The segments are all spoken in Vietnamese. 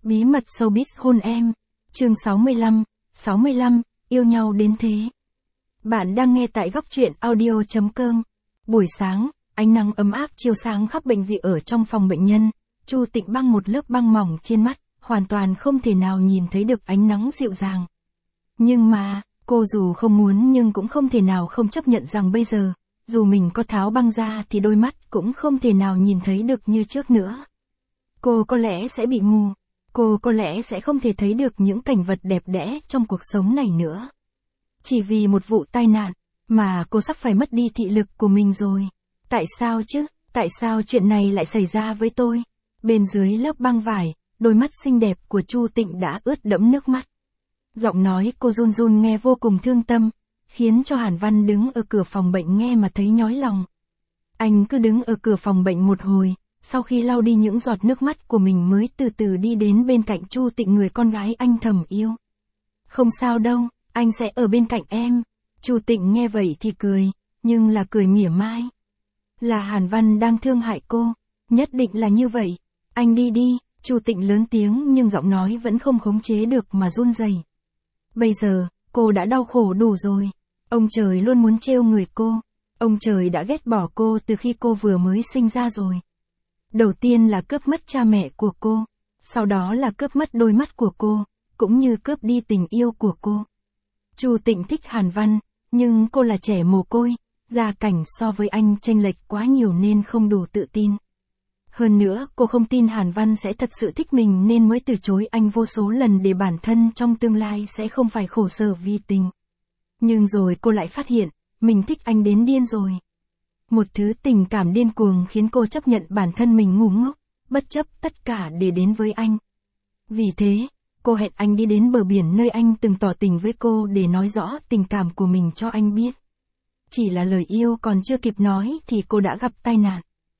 Bí mật showbiz hôn em. Chương 65, yêu nhau đến thế. Bạn đang nghe tại góc truyện audio.com. Buổi sáng, ánh nắng ấm áp chiếu sáng khắp bệnh viện ở trong phòng bệnh nhân. Chu Tịnh băng một lớp băng mỏng trên mắt, hoàn toàn không thể nào nhìn thấy được ánh nắng dịu dàng. Nhưng mà, cô dù không muốn nhưng cũng không thể nào không chấp nhận rằng bây giờ, dù mình có tháo băng ra thì đôi mắt cũng không thể nào nhìn thấy được như trước nữa. Cô có lẽ sẽ bị mù. Cô có lẽ sẽ không thể thấy được những cảnh vật đẹp đẽ trong cuộc sống này nữa. Chỉ vì một vụ tai nạn, mà cô sắp phải mất đi thị lực của mình rồi. Tại sao chứ? Tại sao chuyện này lại xảy ra với tôi? Bên dưới lớp băng vải, đôi mắt xinh đẹp của Chu Tịnh đã ướt đẫm nước mắt. Giọng nói cô run run nghe vô cùng thương tâm, khiến cho Hàn Văn đứng ở cửa phòng bệnh nghe mà thấy nhói lòng. Anh cứ đứng ở cửa phòng bệnh một hồi, sau khi lau đi những giọt nước mắt của mình mới từ từ đi đến bên cạnh Chu Tịnh, người con gái anh thầm yêu. Không sao đâu, anh sẽ ở bên cạnh em. Chu Tịnh nghe vậy thì cười, nhưng là cười mỉa mai. Là Hàn Văn đang thương hại cô, nhất định là như vậy. Anh đi đi. Chu Tịnh lớn tiếng nhưng giọng nói vẫn không khống chế được mà run rẩy. Bây giờ, cô đã đau khổ đủ rồi. Ông trời luôn muốn trêu người cô. Ông trời đã ghét bỏ cô từ khi cô vừa mới sinh ra rồi. Đầu tiên là cướp mất cha mẹ của cô, sau đó là cướp mất đôi mắt của cô, cũng như cướp đi tình yêu của cô. Chu Tịnh thích Hàn Văn, nhưng cô là trẻ mồ côi, gia cảnh so với anh chênh lệch quá nhiều nên không đủ tự tin. Hơn nữa, cô không tin Hàn Văn sẽ thật sự thích mình nên mới từ chối anh vô số lần để bản thân trong tương lai sẽ không phải khổ sở vì tình. Nhưng rồi cô lại phát hiện, mình thích anh đến điên rồi. Một thứ tình cảm điên cuồng khiến cô chấp nhận bản thân mình ngu ngốc, bất chấp tất cả để đến với anh. Vì thế, cô hẹn anh đi đến bờ biển nơi anh từng tỏ tình với cô để nói rõ tình cảm của mình cho anh biết. Chỉ là lời yêu còn chưa kịp nói thì cô đã gặp tai nạn.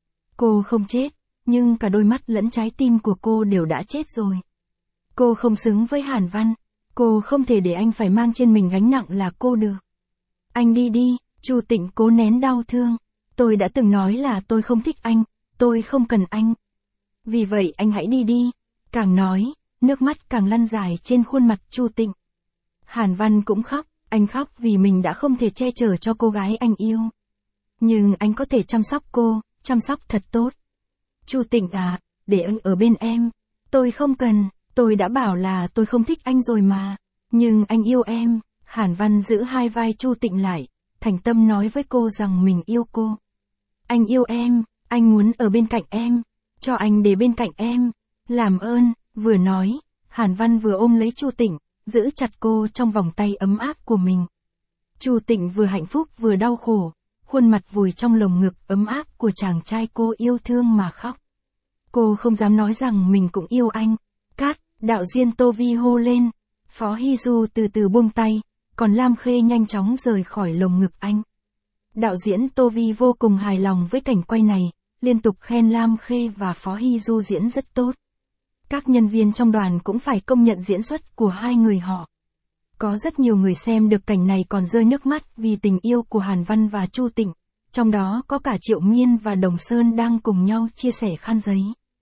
Cô không chết, nhưng cả đôi mắt lẫn trái tim của cô đều đã chết rồi. Cô không xứng với Hàn Văn, cô không thể để anh phải mang trên mình gánh nặng là cô được. Anh đi đi. Chu Tịnh cố nén đau thương. Tôi đã từng nói là tôi không thích anh, tôi không cần anh. Vì vậy anh hãy đi đi. Càng nói, nước mắt càng lăn dài trên khuôn mặt Chu Tịnh. Hàn Văn cũng khóc, anh khóc vì mình đã không thể che chở cho cô gái anh yêu. Nhưng anh có thể chăm sóc cô, chăm sóc thật tốt. Chu Tịnh à, để anh ở bên em. Tôi không cần, tôi đã bảo là tôi không thích anh rồi mà. Nhưng anh yêu em. Hàn Văn giữ hai vai Chu Tịnh lại, thành tâm nói với cô rằng mình yêu cô. Anh yêu em, anh muốn ở bên cạnh em, cho anh để bên cạnh em, làm ơn. Vừa nói, Hàn Văn vừa ôm lấy Chu Tịnh, giữ chặt cô trong vòng tay ấm áp của mình. Chu Tịnh vừa hạnh phúc vừa đau khổ, khuôn mặt vùi trong lồng ngực ấm áp của chàng trai cô yêu thương mà khóc. Cô không dám nói rằng mình cũng yêu anh. Cát, đạo diễn Tô Vi hô lên. Phó Hy Du từ từ buông tay, còn Lam Khê nhanh chóng rời khỏi lồng ngực anh. Đạo diễn Tô Vi vô cùng hài lòng với cảnh quay này, liên tục khen Lam Khê và Phó Hy Du diễn rất tốt. Các nhân viên trong đoàn cũng phải công nhận diễn xuất của hai người họ. Có rất nhiều người xem được cảnh này còn rơi nước mắt vì tình yêu của Hàn Văn và Chu Tịnh, trong đó có cả Triệu Miên và Đồng Sơn đang cùng nhau chia sẻ khăn giấy.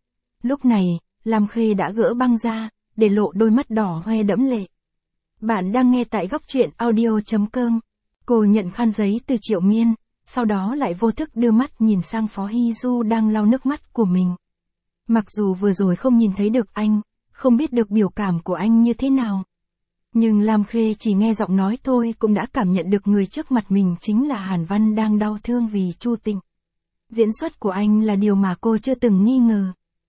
Lúc này, Lam Khê đã gỡ băng ra, để lộ đôi mắt đỏ hoe đẫm lệ. Bạn đang nghe tại góc truyện audio.com. Cô nhận khăn giấy từ Triệu Miên, sau đó lại vô thức đưa mắt nhìn sang Phó Hy Du đang lau nước mắt của mình. Mặc dù vừa rồi không nhìn thấy được anh, không biết được biểu cảm của anh như thế nào. Nhưng Lam Khê chỉ nghe giọng nói thôi cũng đã cảm nhận được người trước mặt mình chính là Hàn Văn đang đau thương vì Chu Tịnh. Diễn xuất của anh là điều mà cô chưa từng nghi ngờ.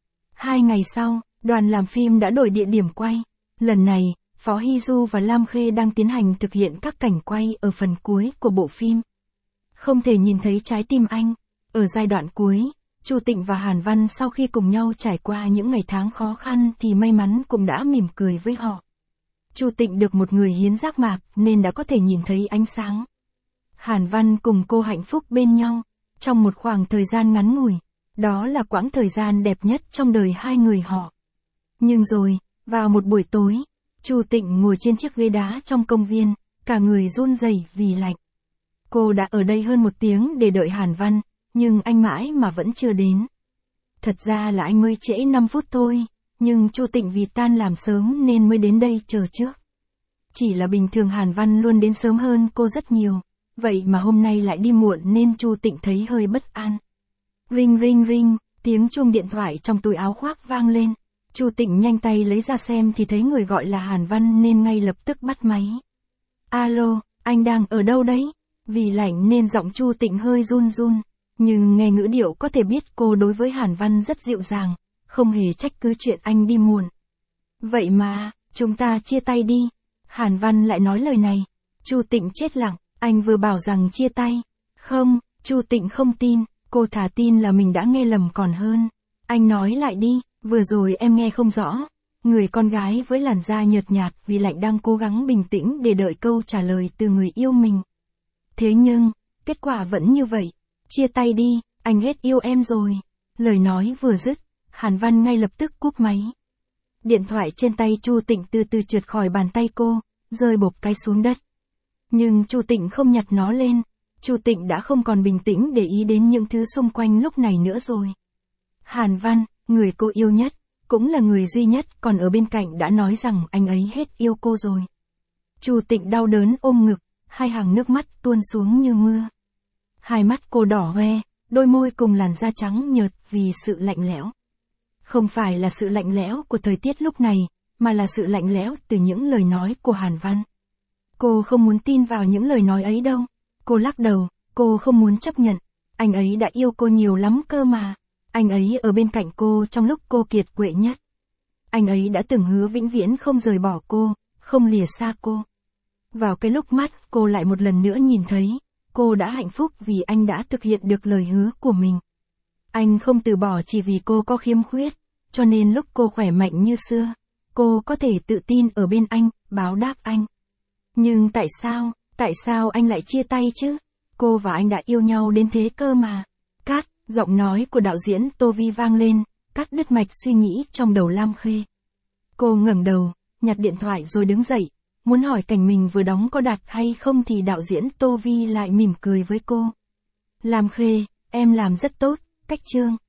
2 ngày sau, đoàn làm phim đã đổi địa điểm quay. Lần này, Phó Hy Du và Lam Khê đang tiến hành thực hiện các cảnh quay ở phần cuối của bộ phim. Không thể nhìn thấy trái tim anh. Ở giai đoạn cuối, Chu Tịnh và Hàn Văn sau khi cùng nhau trải qua những ngày tháng khó khăn thì may mắn cũng đã mỉm cười với họ. Chu Tịnh được một người hiến giác mạc nên đã có thể nhìn thấy ánh sáng. Hàn Văn cùng cô hạnh phúc bên nhau, trong một khoảng thời gian ngắn ngủi. Đó là quãng thời gian đẹp nhất trong đời hai người họ. Nhưng rồi, vào một buổi tối, Chu Tịnh ngồi trên chiếc ghế đá trong công viên, cả người run rẩy vì lạnh. Cô đã ở đây hơn 1 tiếng để đợi Hàn Văn, nhưng anh mãi mà vẫn chưa đến. Thật ra là anh mới trễ 5 phút thôi. nhưng Chu Tịnh vì tan làm sớm nên mới đến đây chờ trước. Chỉ là bình thường Hàn Văn luôn đến sớm hơn cô rất nhiều, vậy mà hôm nay lại đi muộn nên Chu Tịnh thấy hơi bất an. Ring ring ring, tiếng chuông điện thoại trong túi áo khoác vang lên. Chu Tịnh nhanh tay lấy ra xem thì thấy người gọi là Hàn Văn nên ngay lập tức bắt máy. Alo, anh đang ở đâu đấy? Vì lạnh nên giọng Chu Tịnh hơi run run, nhưng nghe ngữ điệu có thể biết cô đối với Hàn Văn rất dịu dàng, không hề trách cứ chuyện anh đi muộn. Vậy mà, chúng ta chia tay đi. Hàn Văn lại nói lời này. Chu Tịnh chết lặng, anh vừa bảo rằng chia tay. Không, Chu Tịnh không tin, cô thà tin là mình đã nghe lầm còn hơn. Anh nói lại đi, vừa rồi em nghe không rõ. Người con gái với làn da nhợt nhạt vì lạnh đang cố gắng bình tĩnh để đợi câu trả lời từ người yêu mình. Thế nhưng, kết quả vẫn như vậy. Chia tay đi, anh hết yêu em rồi. Lời nói vừa dứt, Hàn Văn ngay lập tức cúp máy. Điện thoại trên tay Chu Tịnh từ từ trượt khỏi bàn tay cô, rơi bộp cái xuống đất. Nhưng Chu Tịnh không nhặt nó lên. Chu Tịnh đã không còn bình tĩnh để ý đến những thứ xung quanh lúc này nữa rồi. Hàn Văn, người cô yêu nhất, cũng là người duy nhất còn ở bên cạnh đã nói rằng anh ấy hết yêu cô rồi. Chu Tịnh đau đớn ôm ngực, hai hàng nước mắt tuôn xuống như mưa. Hai mắt cô đỏ hoe, đôi môi cùng làn da trắng nhợt vì sự lạnh lẽo. Không phải là sự lạnh lẽo của thời tiết lúc này, mà là sự lạnh lẽo từ những lời nói của Hàn Văn. Cô không muốn tin vào những lời nói ấy đâu. Cô lắc đầu, cô không muốn chấp nhận. Anh ấy đã yêu cô nhiều lắm cơ mà. Anh ấy ở bên cạnh cô trong lúc cô kiệt quệ nhất. Anh ấy đã từng hứa vĩnh viễn không rời bỏ cô, không lìa xa cô. Vào cái lúc mắt cô lại một lần nữa nhìn thấy, cô đã hạnh phúc vì anh đã thực hiện được lời hứa của mình. Anh không từ bỏ chỉ vì cô có khiếm khuyết, cho nên lúc cô khỏe mạnh như xưa, cô có thể tự tin ở bên anh, báo đáp anh. Nhưng tại sao anh lại chia tay chứ? Cô và anh đã yêu nhau đến thế cơ mà. Cắt, giọng nói của đạo diễn Tô Vi vang lên, cắt đứt mạch suy nghĩ trong đầu Lam Khê. Cô ngẩng đầu, nhặt điện thoại rồi đứng dậy, muốn hỏi cảnh mình vừa đóng có đạt hay không thì đạo diễn Tô Vi lại mỉm cười với cô. Lam Khê, em làm rất tốt, cách chương.